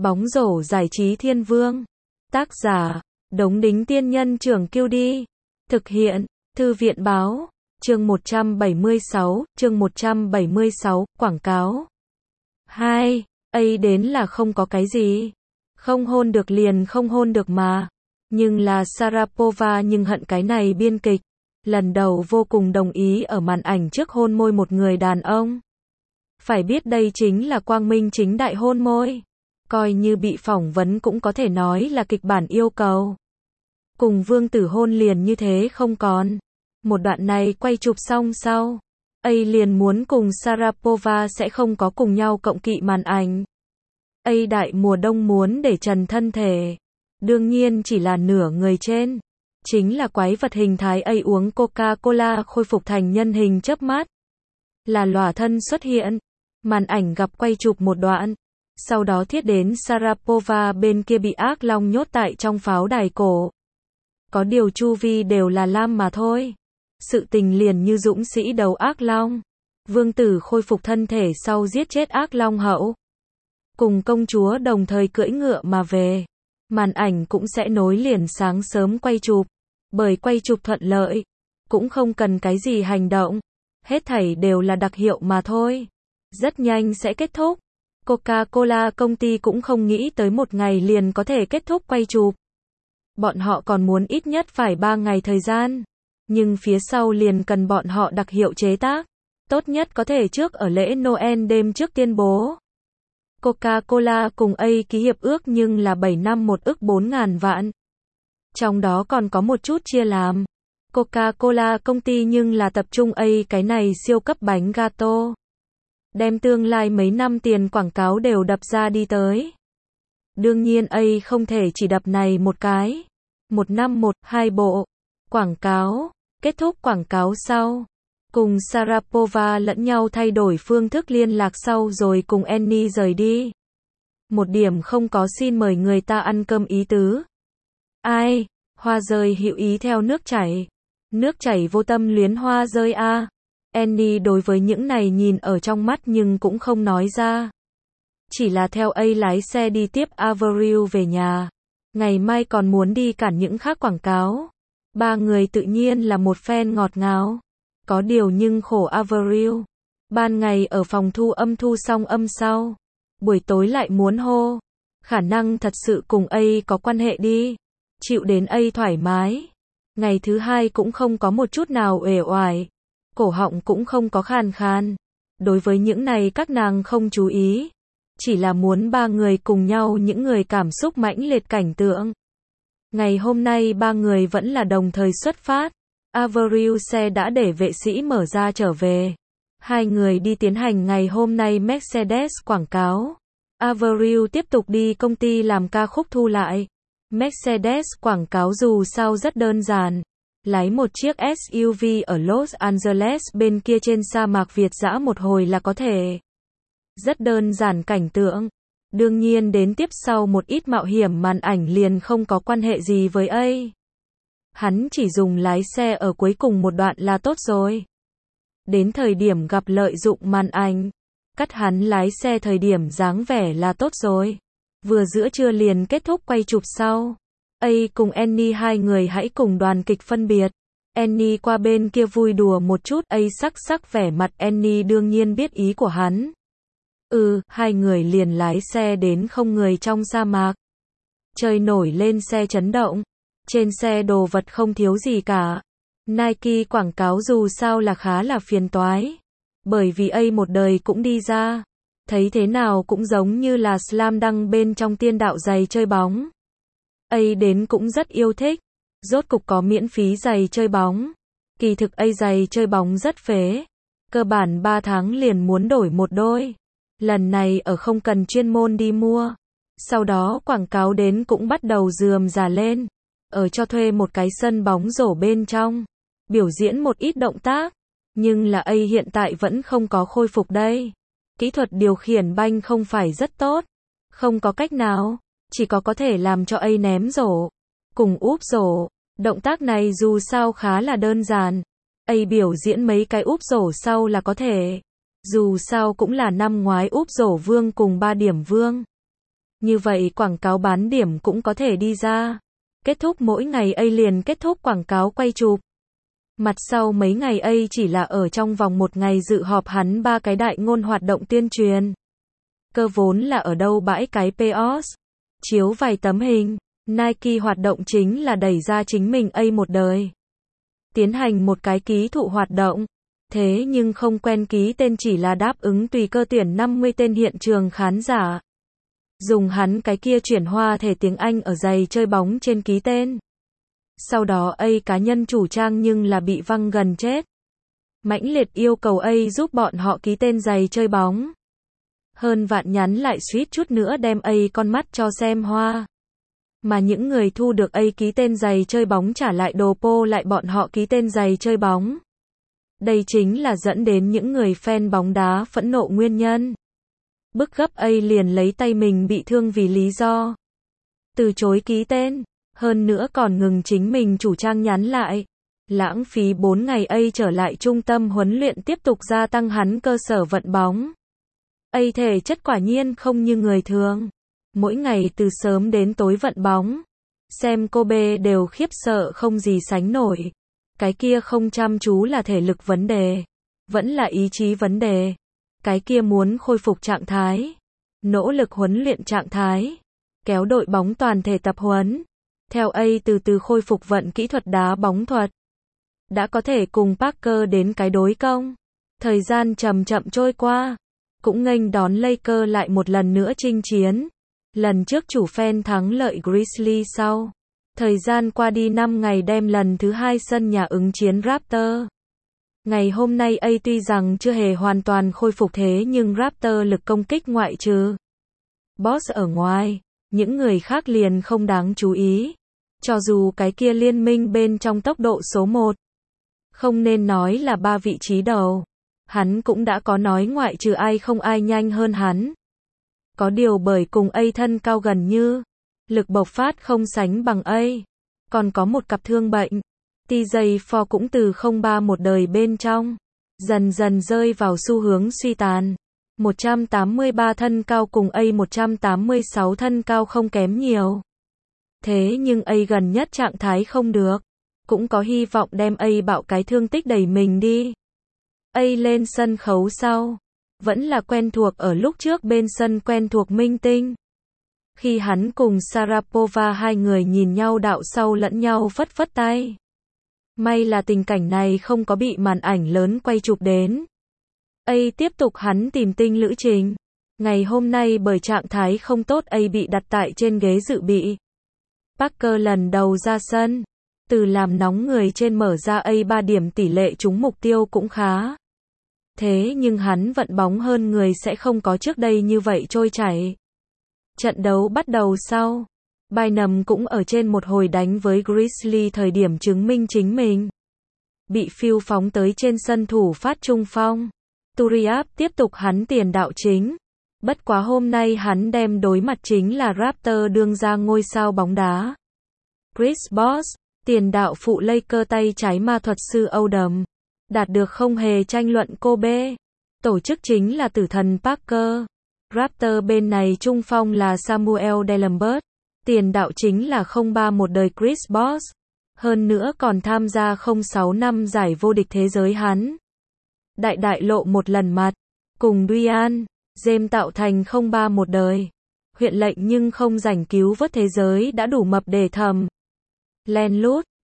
Bóng rổ giải trí thiên vương. Tác giả, Đống Đính Tiên Nhân Trưởng Kiêu Đi. Thực hiện, Thư viện Báo. Chương 176, quảng cáo. 2. Ấy đến là không có cái gì. Không hôn được liền không hôn được mà. Nhưng là Sharapova nhưng hận cái này biên kịch. Lần đầu vô cùng đồng ý ở màn ảnh trước hôn môi một người đàn ông. Phải biết đây chính là quang minh chính đại hôn môi. Coi như bị phỏng vấn cũng có thể nói là kịch bản yêu cầu. Cùng Vương Tử hôn liền như thế không còn. Một đoạn này quay chụp xong sau. A liền muốn cùng Sharapova sẽ không có cùng nhau cộng kỵ màn ảnh. A đại mùa đông muốn để trần thân thể. Đương nhiên chỉ là nửa người trên. Chính là quái vật hình thái A uống Coca-Cola khôi phục thành nhân hình chớp mắt. Là lòa thân xuất hiện. Màn ảnh gặp quay chụp một đoạn. Sau đó thiết đến Sharapova bên kia bị ác long nhốt tại trong pháo đài cổ. Có điều chu vi đều là lam mà thôi. Sự tình liền như dũng sĩ đấu ác long. Vương Tử khôi phục thân thể sau giết chết ác long hậu. Cùng công chúa đồng thời cưỡi ngựa mà về. Màn ảnh cũng sẽ nối liền sáng sớm quay chụp. Bởi quay chụp thuận lợi. Cũng không cần cái gì hành động. Hết thảy đều là đặc hiệu mà thôi. Rất nhanh sẽ kết thúc. Coca-Cola công ty cũng không nghĩ tới một ngày liền có thể kết thúc quay chụp. Bọn họ còn muốn ít nhất phải 3 ngày thời gian. Nhưng phía sau liền cần bọn họ đặc hiệu chế tác. Tốt nhất có thể trước ở lễ Noel đêm trước tuyên bố. Coca-Cola cùng A ký hiệp ước nhưng là 7 năm 1 ức 4.000 vạn. Trong đó còn có một chút chia làm. Coca-Cola công ty nhưng là tập trung A cái này siêu cấp bánh gato. Đem tương lai mấy năm tiền quảng cáo đều đập ra đi tới. Đương nhiên A không thể chỉ đập này một cái. Một năm 1-2 bộ. Quảng cáo. Kết thúc quảng cáo sau. Cùng Sharapova lẫn nhau thay đổi phương thức liên lạc sau rồi cùng Annie rời đi. Một điểm không có xin mời người ta ăn cơm ý tứ. Ai? Hoa rơi hữu ý theo nước chảy. Nước chảy vô tâm luyến hoa rơi a. Annie đối với những này nhìn ở trong mắt nhưng cũng không nói ra. Chỉ là theo A lái xe đi tiếp Avril về nhà. Ngày mai còn muốn đi cản những khác quảng cáo. Ba người tự nhiên là một phen ngọt ngào. Có điều nhưng khổ Avril. Ban ngày ở phòng thu âm thu xong âm sau. Buổi tối lại muốn hô. Khả năng thật sự cùng A có quan hệ đi. Chịu đến A thoải mái. Ngày thứ hai cũng không có một chút nào uể oải. Cổ họng cũng không có khàn khàn. Đối với những này các nàng không chú ý. Chỉ là muốn ba người cùng nhau những người cảm xúc mãnh liệt cảnh tượng. Ngày hôm nay ba người vẫn là đồng thời xuất phát. Avril xe đã để vệ sĩ mở ra trở về. Hai người đi tiến hành ngày hôm nay Mercedes quảng cáo. Avril tiếp tục đi công ty làm ca khúc thu lại. Mercedes quảng cáo dù sao rất đơn giản. Lái một chiếc SUV ở Los Angeles bên kia trên sa mạc Việt dã một hồi là có thể. Rất đơn giản cảnh tượng. Đương nhiên đến tiếp sau một ít mạo hiểm màn ảnh liền không có quan hệ gì với A. Hắn chỉ dùng lái xe ở cuối cùng một đoạn là tốt rồi. Đến thời điểm gặp lợi dụng màn ảnh. Cắt hắn lái xe thời điểm dáng vẻ là tốt rồi. Vừa giữa trưa liền kết thúc quay chụp sau. A cùng Annie hai người hãy cùng đoàn kịch phân biệt. Annie qua bên kia vui đùa một chút. A sắc vẻ mặt Annie đương nhiên biết ý của hắn. Hai người liền lái xe đến không người trong sa mạc. Trời nổi lên xe chấn động. Trên xe đồ vật không thiếu gì cả. Nike quảng cáo dù sao là khá là phiền toái. Bởi vì A một đời cũng đi ra. Thấy thế nào cũng giống như là slam dunk bên trong tiên đạo giày chơi bóng. A đến cũng rất yêu thích. Rốt cục có miễn phí giày chơi bóng. Kỳ thực A giày chơi bóng rất phế. Cơ bản 3 tháng liền muốn đổi một đôi. Lần này ở không cần chuyên môn đi mua. Sau đó quảng cáo đến cũng bắt đầu rườm rà lên. Ở cho thuê một cái sân bóng rổ bên trong. Biểu diễn một ít động tác. Nhưng là A hiện tại vẫn không có khôi phục đây. Kỹ thuật điều khiển banh không phải rất tốt. Không có cách nào. Chỉ có thể làm cho A ném rổ. Cùng úp rổ. Động tác này dù sao khá là đơn giản. A biểu diễn mấy cái úp rổ sau là có thể. Dù sao cũng là năm ngoái úp rổ vương cùng 3 điểm vương. Như vậy quảng cáo bán điểm cũng có thể đi ra. Kết thúc mỗi ngày A liền kết thúc quảng cáo quay chụp. Mặt sau mấy ngày A chỉ là ở trong vòng một ngày dự họp hắn 3 cái đại ngôn hoạt động tuyên truyền. Cơ vốn là ở đâu bãi cái POS. Chiếu vài tấm hình. Nike hoạt động chính là đẩy ra chính mình A một đời. Tiến hành một cái ký thụ hoạt động. Thế nhưng không quen ký tên chỉ là đáp ứng tùy cơ tuyển 50 tên hiện trường khán giả. Dùng hắn cái kia chuyển hoa thể tiếng Anh ở giày chơi bóng trên ký tên. Sau đó A cá nhân chủ trang nhưng là bị văng gần chết. Mãnh liệt yêu cầu A giúp bọn họ ký tên giày chơi bóng. Hơn vạn nhắn lại suýt chút nữa đem A con mắt cho xem hoa. Mà những người thu được A ký tên giày chơi bóng trả lại đồ po lại bọn họ ký tên giày chơi bóng. Đây chính là dẫn đến những người fan bóng đá phẫn nộ nguyên nhân. Bức gấp A liền lấy tay mình bị thương vì lý do từ chối ký tên, hơn nữa còn ngừng chính mình chủ trang nhắn lại. Lãng phí 4 ngày A trở lại trung tâm huấn luyện tiếp tục gia tăng hắn cơ sở vận bóng. A thể chất quả nhiên không như người thường. Mỗi ngày từ sớm đến tối vận bóng. Xem Kobe đều khiếp sợ không gì sánh nổi. Cái kia không chăm chú là thể lực vấn đề. Vẫn là ý chí vấn đề. Cái kia muốn khôi phục trạng thái. Nỗ lực huấn luyện trạng thái. Kéo đội bóng toàn thể tập huấn. Theo A từ từ khôi phục vận kỹ thuật đá bóng thuật. Đã có thể cùng Parker đến cái đối công. Thời gian chậm chậm trôi qua. Cũng nghênh đón Lakers lại một lần nữa chinh chiến. Lần trước chủ fan thắng lợi Grizzlies sau. Thời gian qua đi 5 ngày đem lần thứ 2 sân nhà ứng chiến Raptors. Ngày hôm nay A tuy rằng chưa hề hoàn toàn khôi phục thế nhưng Raptors lực công kích ngoại trừ Boss ở ngoài, những người khác liền không đáng chú ý. Cho dù cái kia liên minh bên trong tốc độ số 1. Không nên nói là 3 vị trí đầu. Hắn cũng đã có nói ngoại trừ ai không ai nhanh hơn hắn. Có điều bởi cùng A thân cao gần như. Lực bộc phát không sánh bằng A. Còn có một cặp thương bệnh. TJ Ford cũng từ 03 một đời bên trong. Dần dần rơi vào xu hướng suy tàn. 183 thân cao cùng A 186 thân cao không kém nhiều. Thế nhưng A gần nhất trạng thái không được. Cũng có hy vọng đem A bạo cái thương tích đẩy mình đi. A lên sân khấu sau. Vẫn là quen thuộc ở lúc trước bên sân quen thuộc minh tinh. Khi hắn cùng Sharapova hai người nhìn nhau đạo sau lẫn nhau phất phất tay. May là tình cảnh này không có bị màn ảnh lớn quay chụp đến. A tiếp tục hắn tìm tinh lữ trình. Ngày hôm nay bởi trạng thái không tốt A bị đặt tại trên ghế dự bị. Parker lần đầu ra sân. Từ làm nóng người trên mở ra A 3 điểm tỷ lệ trúng mục tiêu cũng khá. Thế nhưng hắn vận bóng hơn người sẽ không có trước đây như vậy trôi chảy. Trận đấu bắt đầu sau. Bynum cũng ở trên một hồi đánh với Grizzlies thời điểm chứng minh chính mình. Bị phiêu phóng tới trên sân thủ phát trung phong. Turiaf tiếp tục hắn tiền đạo chính. Bất quá hôm nay hắn đem đối mặt chính là Raptors đương ra ngôi sao bóng đá. Chris Bosh, tiền đạo phụ Lakers tay trái ma thuật sư Odom. Đạt được không hề tranh luận Kobe. Tổ chức chính là tử thần Parker. Raptors bên này trung phong là Samuel Delembert. Tiền đạo chính là 03 một đời Chris Bosh. Hơn nữa còn tham gia 06 năm giải vô địch thế giới hắn. Đại lộ một lần mặt. Cùng Dwyane James tạo thành 03 một đời. Huyện lệnh nhưng không giành cứu vớt thế giới đã đủ mập để thầm. Len lút.